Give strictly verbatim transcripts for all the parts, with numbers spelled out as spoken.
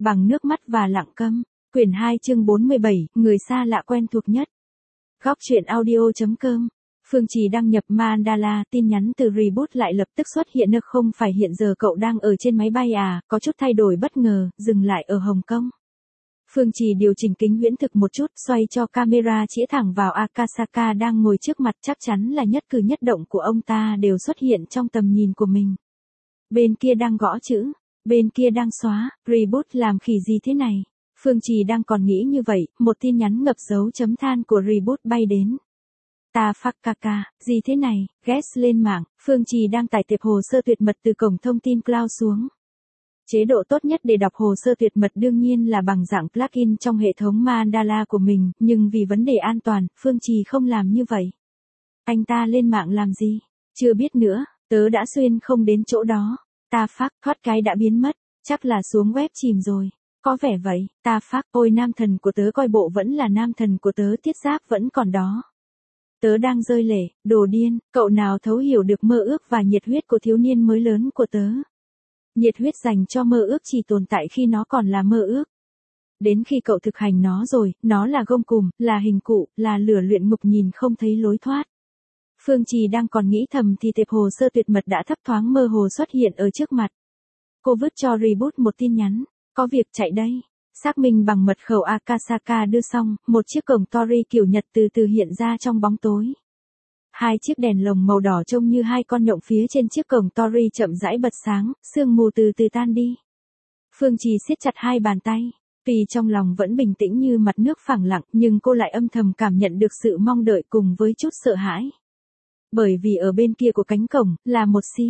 bằng nước mắt và lặng câm. Quyển hai chương bốn mươi bảy, người xa lạ quen thuộc nhất. Góc truyện audio chấm com. Phương Trì đăng nhập Mandala, tin nhắn từ Reboot lại lập tức xuất hiện. Nước không phải hiện giờ cậu đang ở trên máy bay à, có chút thay đổi bất ngờ, dừng lại ở Hồng Kông. Phương Trì điều chỉnh kính huyễn thực một chút, xoay cho camera chĩa thẳng vào Akasaka đang ngồi trước mặt, chắc chắn là nhất cử nhất động của ông ta đều xuất hiện trong tầm nhìn của mình. Bên kia đang gõ chữ, bên kia đang xóa, Reboot làm khỉ gì thế này? Phương Trì đang còn nghĩ như vậy, một tin nhắn ngập dấu chấm than của Reboot bay đến. Ta phắc ca ca, gì thế này? Guest lên mạng, Phương Trì đang tải tệp hồ sơ tuyệt mật từ cổng thông tin cloud xuống. Chế độ tốt nhất để đọc hồ sơ tuyệt mật đương nhiên là bằng dạng plugin trong hệ thống Mandala của mình, nhưng vì vấn đề an toàn, Phương Trì không làm như vậy. Anh ta lên mạng làm gì? Chưa biết nữa, tớ đã xuyên không đến chỗ đó. Ta phắc, thoát cái đã biến mất, chắc là xuống web chìm rồi. Có vẻ vậy, ta phắc, ôi nam thần của tớ coi bộ vẫn là nam thần của tớ, thiết giáp vẫn còn đó. Tớ đang rơi lệ, đồ điên, cậu nào thấu hiểu được mơ ước và nhiệt huyết của thiếu niên mới lớn của tớ. Nhiệt huyết dành cho mơ ước chỉ tồn tại khi nó còn là mơ ước. Đến khi cậu thực hành nó rồi, nó là gông cùm, là hình cụ, là lửa luyện ngục nhìn không thấy lối thoát. Phương Trì đang còn nghĩ thầm thì tệp hồ sơ tuyệt mật đã thấp thoáng mơ hồ xuất hiện ở trước mặt. Cô vứt cho Reboot một tin nhắn, có việc chạy đây. Xác minh bằng mật khẩu Akasaka đưa xong, một chiếc cổng Tori kiểu Nhật từ từ hiện ra trong bóng tối. Hai chiếc đèn lồng màu đỏ trông như hai con nhộng phía trên chiếc cổng Tori chậm rãi bật sáng, sương mù từ từ tan đi. Phương Trì siết chặt hai bàn tay, vì trong lòng vẫn bình tĩnh như mặt nước phẳng lặng, nhưng cô lại âm thầm cảm nhận được sự mong đợi cùng với chút sợ hãi. Bởi vì ở bên kia của cánh cổng, là một si.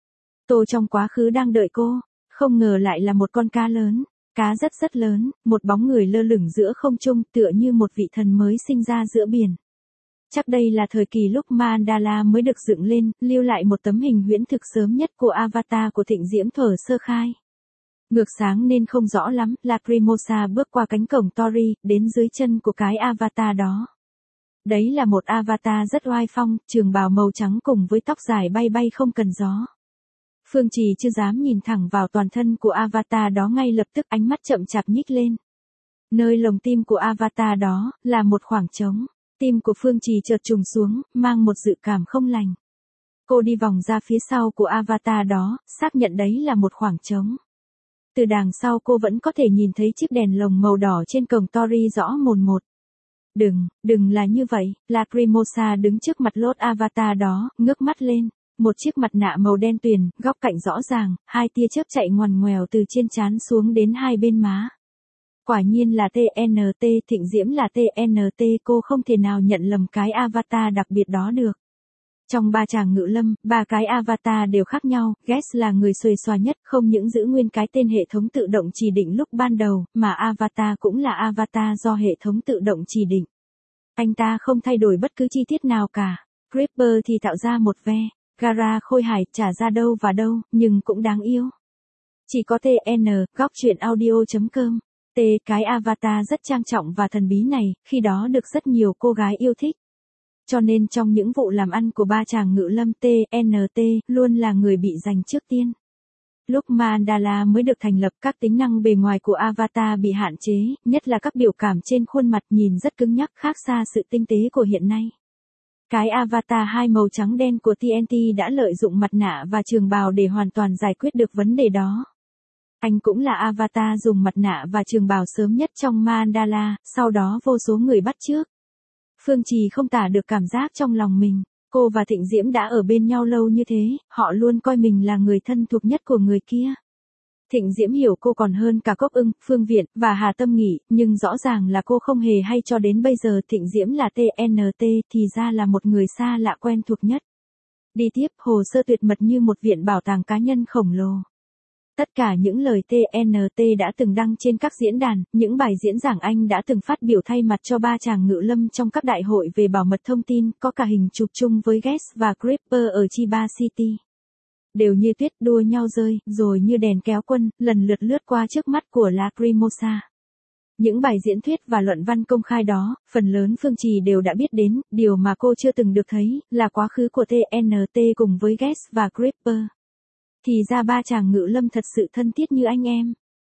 Tô trong quá khứ đang đợi cô, không ngờ lại là một con cá lớn. Cá rất rất lớn, một bóng người lơ lửng giữa không trung tựa như một vị thần mới sinh ra giữa biển. Chắc đây là thời kỳ lúc Mandala mới được dựng lên, lưu lại một tấm hình huyễn thực sớm nhất của avatar của Thịnh Diễm thuở sơ khai. Ngược sáng nên không rõ lắm, Lacrimosa bước qua cánh cổng Tori, đến dưới chân của cái avatar đó. Đấy là một avatar rất oai phong, trường bào màu trắng cùng với tóc dài bay bay không cần gió. Phương Trì chưa dám nhìn thẳng vào toàn thân của avatar đó, ngay lập tức ánh mắt chậm chạp nhích lên. Nơi lồng tim của avatar đó, là một khoảng trống. Tim của Phương Trì chợt trùng xuống, mang một dự cảm không lành. Cô đi vòng ra phía sau của avatar đó, xác nhận đấy là một khoảng trống. Từ đằng sau cô vẫn có thể nhìn thấy chiếc đèn lồng màu đỏ trên cổng Tori rõ mồn một. Đừng, đừng là như vậy, Lacrimosa đứng trước mặt lốt avatar đó, ngước mắt lên. Một chiếc mặt nạ màu đen tuyền, góc cạnh rõ ràng, hai tia chớp chạy ngoằn ngoèo từ trên trán xuống đến hai bên má. Quả nhiên là tê en tê, Thịnh Diễm là tê en tê, cô không thể nào nhận lầm cái avatar đặc biệt đó được. Trong ba chàng ngự lâm, ba cái avatar đều khác nhau, Guest là người xuề xòa nhất, không những giữ nguyên cái tên hệ thống tự động chỉ định lúc ban đầu, mà avatar cũng là avatar do hệ thống tự động chỉ định. Anh ta không thay đổi bất cứ chi tiết nào cả. Creeper thì tạo ra một ve. Gara khôi hài, trả ra đâu và đâu, nhưng cũng đáng yêu. Chỉ có tê en, góc truyện audio chấm com. T, cái avatar rất trang trọng và thần bí này, khi đó được rất nhiều cô gái yêu thích. Cho nên trong những vụ làm ăn của ba chàng ngự lâm tê en tê, luôn là người bị giành trước tiên. Lúc Mandala mới được thành lập, các tính năng bề ngoài của avatar bị hạn chế, nhất là các biểu cảm trên khuôn mặt nhìn rất cứng nhắc, khác xa sự tinh tế của hiện nay. Cái avatar hai màu trắng đen của tê en tê đã lợi dụng mặt nạ và trường bào để hoàn toàn giải quyết được vấn đề đó. Anh cũng là avatar dùng mặt nạ và trường bào sớm nhất trong Mandala, sau đó vô số người bắt chước. Phương Trì không tả được cảm giác trong lòng mình, cô và Thịnh Diễm đã ở bên nhau lâu như thế, họ luôn coi mình là người thân thuộc nhất của người kia. Thịnh Diễm hiểu cô còn hơn cả Cốc Ưng, Phương Viện, và Hà Tâm Nghị, nhưng rõ ràng là cô không hề hay cho đến bây giờ Thịnh Diễm là tê en tê thì ra là một người xa lạ quen thuộc nhất. Đi tiếp, hồ sơ tuyệt mật như một viện bảo tàng cá nhân khổng lồ. Tất cả những lời tê en tê đã từng đăng trên các diễn đàn, những bài diễn giảng anh đã từng phát biểu thay mặt cho ba chàng ngự lâm trong các đại hội về bảo mật thông tin, có cả hình chụp chung với Guest và Creeper ở Chiba City. Đều như tuyết đua nhau rơi, rồi như đèn kéo quân, lần lượt lướt qua trước mắt của Lacrimosa. Những bài diễn thuyết và luận văn công khai đó, phần lớn Phương Trì đều đã biết đến, điều mà cô chưa từng được thấy, là quá khứ của tê en tê cùng với Guest và Creeper. Thì ra ba chàng ngự lâm thật sự thân thiết như anh em.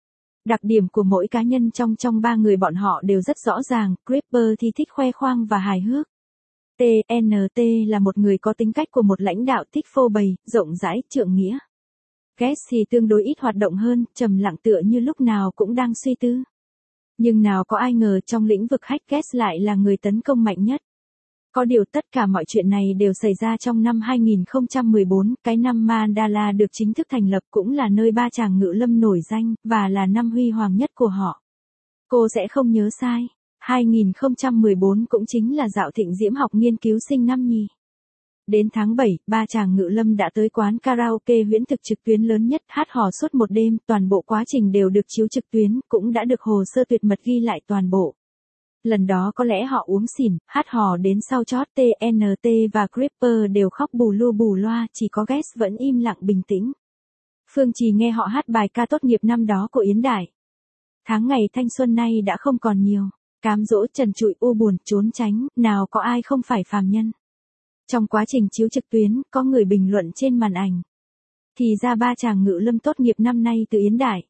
Đặc điểm của mỗi cá nhân trong trong ba người bọn họ đều rất rõ ràng, Creeper thì thích khoe khoang và hài hước. tê en tê là một người có tính cách của một lãnh đạo thích phô bày, rộng rãi, trượng nghĩa. Guest thì tương đối ít hoạt động hơn, trầm lặng tựa như lúc nào cũng đang suy tư. Nhưng nào có ai ngờ trong lĩnh vực hack Guest lại là người tấn công mạnh nhất. Có điều tất cả mọi chuyện này đều xảy ra trong năm hai nghìn không trăm mười bốn, cái năm Mandala được chính thức thành lập cũng là nơi ba chàng ngự lâm nổi danh, và là năm huy hoàng nhất của họ. Cô sẽ không nhớ sai, hai nghìn không trăm mười bốn cũng chính là dạo thịnh diễm học nghiên cứu sinh năm nhì. Đến tháng bảy, ba chàng ngự lâm đã tới quán karaoke huyễn thực trực tuyến lớn nhất, hát hò suốt một đêm, toàn bộ quá trình đều được chiếu trực tuyến, cũng đã được hồ sơ tuyệt mật ghi lại toàn bộ. Lần đó có lẽ họ uống xỉn, hát hò đến sau chót, tê en tê và Creeper đều khóc bù lu bù loa, chỉ có Guest vẫn im lặng bình tĩnh. Phương Trì nghe họ hát bài ca tốt nghiệp năm đó của Yến Đại. Tháng ngày thanh xuân nay đã không còn nhiều, cám dỗ trần trụi u buồn, trốn tránh, nào có ai không phải phàm nhân. Trong quá trình chiếu trực tuyến, có người bình luận trên màn ảnh. Thì ra ba chàng ngự lâm tốt nghiệp năm nay từ Yến Đại.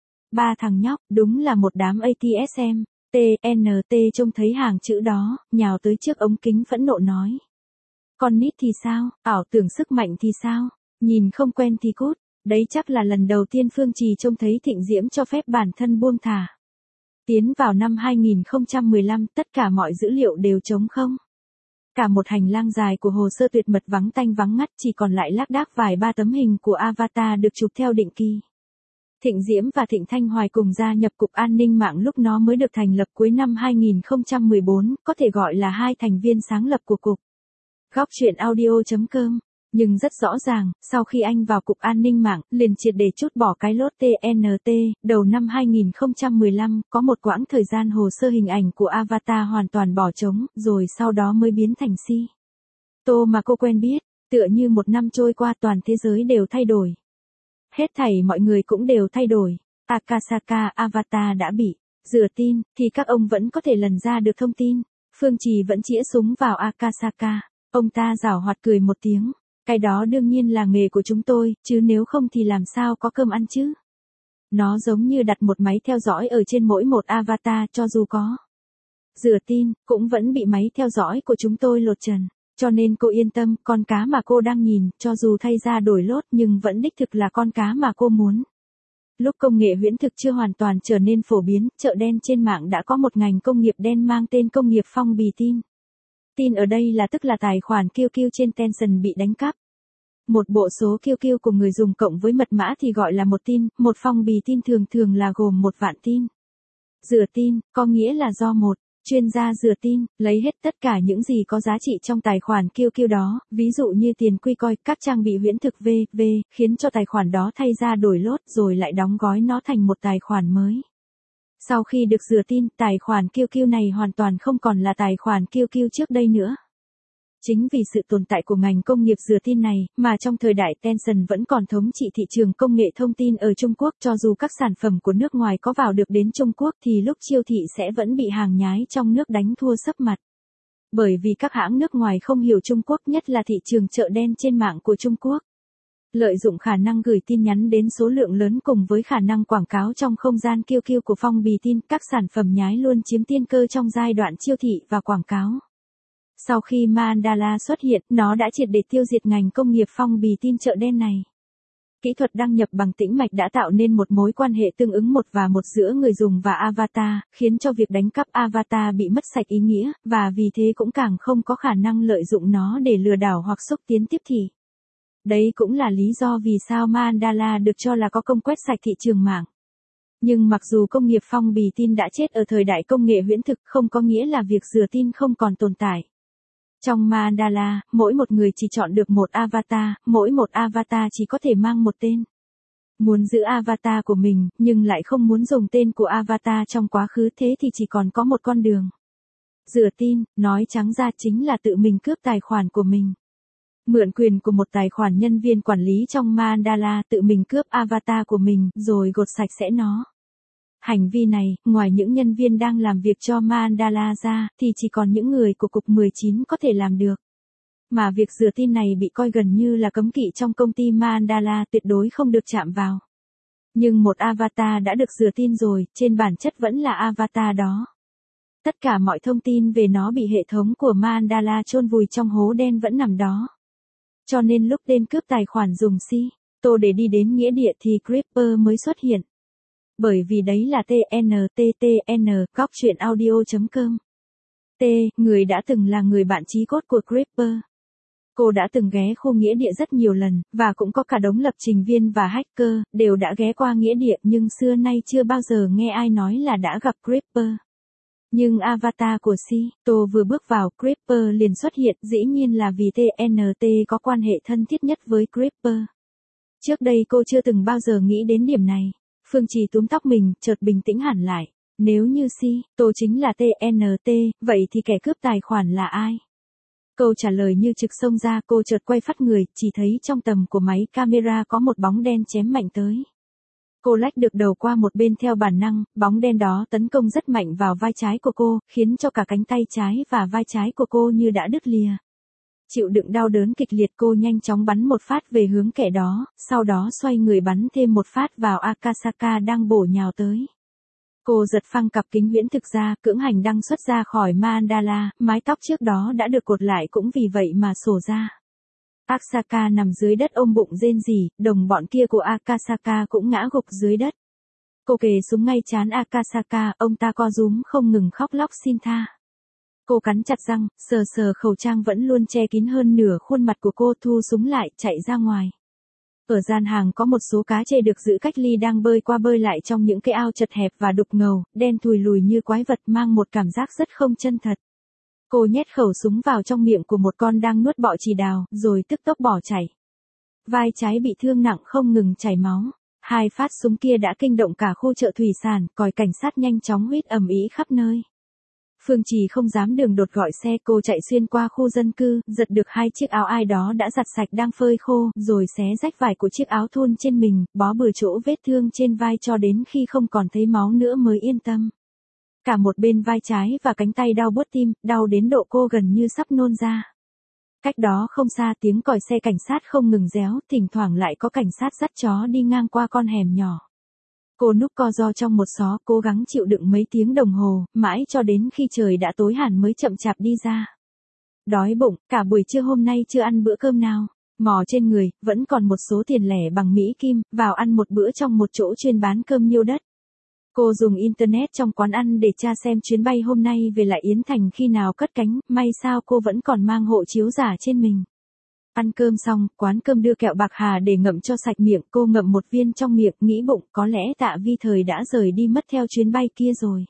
Ba thằng nhóc, đúng là một đám a tê ét em. tê en tê trông thấy hàng chữ đó, nhào tới trước ống kính phẫn nộ nói. Con nít thì sao, ảo tưởng sức mạnh thì sao, nhìn không quen thì cút, đấy chắc là lần đầu tiên Phương Trì trông thấy thịnh diễm cho phép bản thân buông thả. Tiến vào năm hai nghìn không trăm mười lăm, tất cả mọi dữ liệu đều trống không. Cả một hành lang dài của hồ sơ tuyệt mật vắng tanh vắng ngắt, chỉ còn lại lác đác vài ba tấm hình của avatar được chụp theo định kỳ. Thịnh Diễm và Thịnh Thanh Hoài cùng gia nhập Cục An ninh mạng lúc nó mới được thành lập cuối năm hai nghìn không trăm mười bốn, có thể gọi là hai thành viên sáng lập của Cục. Góc truyện audio chấm com. Nhưng rất rõ ràng, sau khi anh vào Cục An ninh mạng, liền triệt để trút bỏ cái lốt tê en tê, đầu năm hai nghìn không trăm mười lăm, có một quãng thời gian hồ sơ hình ảnh của avatar hoàn toàn bỏ trống, rồi sau đó mới biến thành si. Tô mà cô quen biết, tựa như một năm trôi qua toàn thế giới đều thay đổi. Hết thảy mọi người cũng đều thay đổi. Akasaka avatar đã bị rửa tin, thì các ông vẫn có thể lần ra được thông tin. Phương Trì vẫn chĩa súng vào Akasaka. Ông ta giảo hoạt cười một tiếng. Cái đó đương nhiên là nghề của chúng tôi, chứ nếu không thì làm sao có cơm ăn chứ. Nó giống như đặt một máy theo dõi ở trên mỗi một avatar, cho dù có rửa tin, cũng vẫn bị máy theo dõi của chúng tôi lột trần. Cho nên cô yên tâm, con cá mà cô đang nhìn, cho dù thay ra đổi lốt nhưng vẫn đích thực là con cá mà cô muốn. Lúc công nghệ huyễn thực chưa hoàn toàn trở nên phổ biến, chợ đen trên mạng đã có một ngành công nghiệp đen mang tên công nghiệp phong bì tin. Tin ở đây là tức là tài khoản quy quy trên Tencent bị đánh cắp. Một bộ số quy quy của người dùng cộng với mật mã thì gọi là một tin, một phong bì tin thường thường là gồm một vạn tin. Rửa tin, có nghĩa là do một chuyên gia rửa tin, lấy hết tất cả những gì có giá trị trong tài khoản quy quy đó, ví dụ như tiền quy coi, các trang bị huyễn thực vê vê, khiến cho tài khoản đó thay ra đổi lốt rồi lại đóng gói nó thành một tài khoản mới. Sau khi được rửa tin, tài khoản quy quy này hoàn toàn không còn là tài khoản quy quy trước đây nữa. Chính vì sự tồn tại của ngành công nghiệp rửa tin này, mà trong thời đại Tencent vẫn còn thống trị thị trường công nghệ thông tin ở Trung Quốc, cho dù các sản phẩm của nước ngoài có vào được đến Trung Quốc thì lúc chiêu thị sẽ vẫn bị hàng nhái trong nước đánh thua sấp mặt. Bởi vì các hãng nước ngoài không hiểu Trung Quốc, nhất là thị trường chợ đen trên mạng của Trung Quốc. Lợi dụng khả năng gửi tin nhắn đến số lượng lớn cùng với khả năng quảng cáo trong không gian quy quy của phong bì tin, các sản phẩm nhái luôn chiếm tiên cơ trong giai đoạn chiêu thị và quảng cáo. Sau khi Mandala xuất hiện, nó đã triệt để tiêu diệt ngành công nghiệp phong bì tin chợ đen này. Kỹ thuật đăng nhập bằng tĩnh mạch đã tạo nên một mối quan hệ tương ứng một và một giữa người dùng và avatar, khiến cho việc đánh cắp avatar bị mất sạch ý nghĩa, và vì thế cũng càng không có khả năng lợi dụng nó để lừa đảo hoặc xúc tiến tiếp thị. Đấy cũng là lý do vì sao Mandala được cho là có công quét sạch thị trường mạng. Nhưng mặc dù công nghiệp phong bì tin đã chết ở thời đại công nghệ huyễn thực, không có nghĩa là việc rửa tin không còn tồn tại. Trong Mandala, mỗi một người chỉ chọn được một avatar, mỗi một avatar chỉ có thể mang một tên. Muốn giữ avatar của mình, nhưng lại không muốn dùng tên của avatar trong quá khứ, thế thì chỉ còn có một con đường. Rửa tin, nói trắng ra chính là tự mình cướp tài khoản của mình. Mượn quyền của một tài khoản nhân viên quản lý trong Mandala, tự mình cướp avatar của mình, rồi gột sạch sẽ nó. Hành vi này, ngoài những nhân viên đang làm việc cho Mandala ra, thì chỉ còn những người của Cục mười chín có thể làm được. Mà việc rửa tin này bị coi gần như là cấm kỵ trong công ty Mandala, tuyệt đối không được chạm vào. Nhưng một avatar đã được rửa tin rồi, trên bản chất vẫn là avatar đó. Tất cả mọi thông tin về nó bị hệ thống của Mandala chôn vùi trong hố đen vẫn nằm đó. Cho nên lúc tên cướp tài khoản dùng si, tô để đi đến nghĩa địa thì Creeper mới xuất hiện. Bởi vì đấy là tê en tê tê en, góc truyện audio chấm com. T, người đã từng là người bạn chí cốt của Creeper. Cô đã từng ghé khu nghĩa địa rất nhiều lần, và cũng có cả đống lập trình viên và hacker, đều đã ghé qua nghĩa địa nhưng xưa nay chưa bao giờ nghe ai nói là đã gặp Creeper. Nhưng avatar của Si, Tô vừa bước vào, Creeper liền xuất hiện, dĩ nhiên là vì tê en tê có quan hệ thân thiết nhất với Creeper. Trước đây cô chưa từng bao giờ nghĩ đến điểm này. Phương Trì túm tóc mình, chợt bình tĩnh hẳn lại. Nếu như Si, Tô chính là tê en tê, vậy thì kẻ cướp tài khoản là ai? Câu trả lời như trực xông ra, cô chợt quay phắt người, chỉ thấy trong tầm của máy camera có một bóng đen chém mạnh tới. Cô lách được đầu qua một bên theo bản năng, bóng đen đó tấn công rất mạnh vào vai trái của cô, khiến cho cả cánh tay trái và vai trái của cô như đã đứt lìa. Chịu đựng đau đớn kịch liệt, cô nhanh chóng bắn một phát về hướng kẻ đó, sau đó xoay người bắn thêm một phát vào Akasaka đang bổ nhào tới. Cô giật phăng cặp kính huyễn thực ra, cưỡng hành đăng xuất ra khỏi Mandala, mái tóc trước đó đã được cột lại cũng vì vậy mà sổ ra. Akasaka nằm dưới đất ôm bụng rên rỉ, đồng bọn kia của Akasaka cũng ngã gục dưới đất. Cô kề súng ngay trán Akasaka, ông ta co rúm không ngừng khóc lóc xin tha. Cô cắn chặt răng, sờ sờ khẩu trang vẫn luôn che kín hơn nửa khuôn mặt của cô, thu súng lại, chạy ra ngoài. Ở gian hàng có một số cá trê được giữ cách ly đang bơi qua bơi lại trong những cái ao chật hẹp và đục ngầu, đen thùi lùi như quái vật, mang một cảm giác rất không chân thật. Cô nhét khẩu súng vào trong miệng của một con đang nuốt bọ chì đào, rồi tức tốc bỏ chạy. Vai trái bị thương nặng không ngừng chảy máu. Hai phát súng kia đã kinh động cả khu chợ thủy sản, còi cảnh sát nhanh chóng huýt ầm ĩ khắp nơi. Phương Trì không dám đường đột gọi xe, cô chạy xuyên qua khu dân cư, giật được hai chiếc áo ai đó đã giặt sạch đang phơi khô, rồi xé rách vải của chiếc áo thun trên mình, bó bừa chỗ vết thương trên vai cho đến khi không còn thấy máu nữa mới yên tâm. Cả một bên vai trái và cánh tay đau buốt tim, đau đến độ cô gần như sắp nôn ra. Cách đó không xa, tiếng còi xe cảnh sát không ngừng réo, thỉnh thoảng lại có cảnh sát dắt chó đi ngang qua con hẻm nhỏ. Cô núp co ro trong một xó, cố gắng chịu đựng mấy tiếng đồng hồ, mãi cho đến khi trời đã tối hẳn mới chậm chạp đi ra. Đói bụng, cả buổi trưa hôm nay chưa ăn bữa cơm nào. Mò trên người, vẫn còn một số tiền lẻ bằng Mỹ Kim, vào ăn một bữa trong một chỗ chuyên bán cơm nhiêu đất. Cô dùng internet trong quán ăn để tra xem chuyến bay hôm nay về lại Yến Thành khi nào cất cánh, may sao cô vẫn còn mang hộ chiếu giả trên mình. Ăn cơm xong, quán cơm đưa kẹo bạc hà để ngậm cho sạch miệng, cô ngậm một viên trong miệng, nghĩ bụng có lẽ Tạ Vi Thời đã rời đi mất theo chuyến bay kia rồi.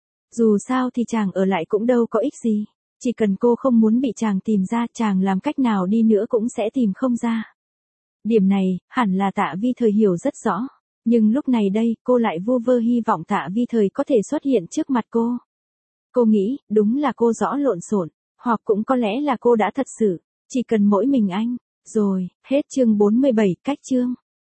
Dù sao thì chàng ở lại cũng đâu có ích gì, chỉ cần cô không muốn bị chàng tìm ra, chàng làm cách nào đi nữa cũng sẽ tìm không ra. Điểm này, hẳn là Tạ Vi Thời hiểu rất rõ, nhưng lúc này đây, cô lại vu vơ hy vọng Tạ Vi Thời có thể xuất hiện trước mặt cô. Cô nghĩ, đúng là cô rõ lộn xộn, hoặc cũng có lẽ là cô đã thật sự chỉ cần mỗi mình anh. Rồi, hết chương bốn mươi bảy, cách chương.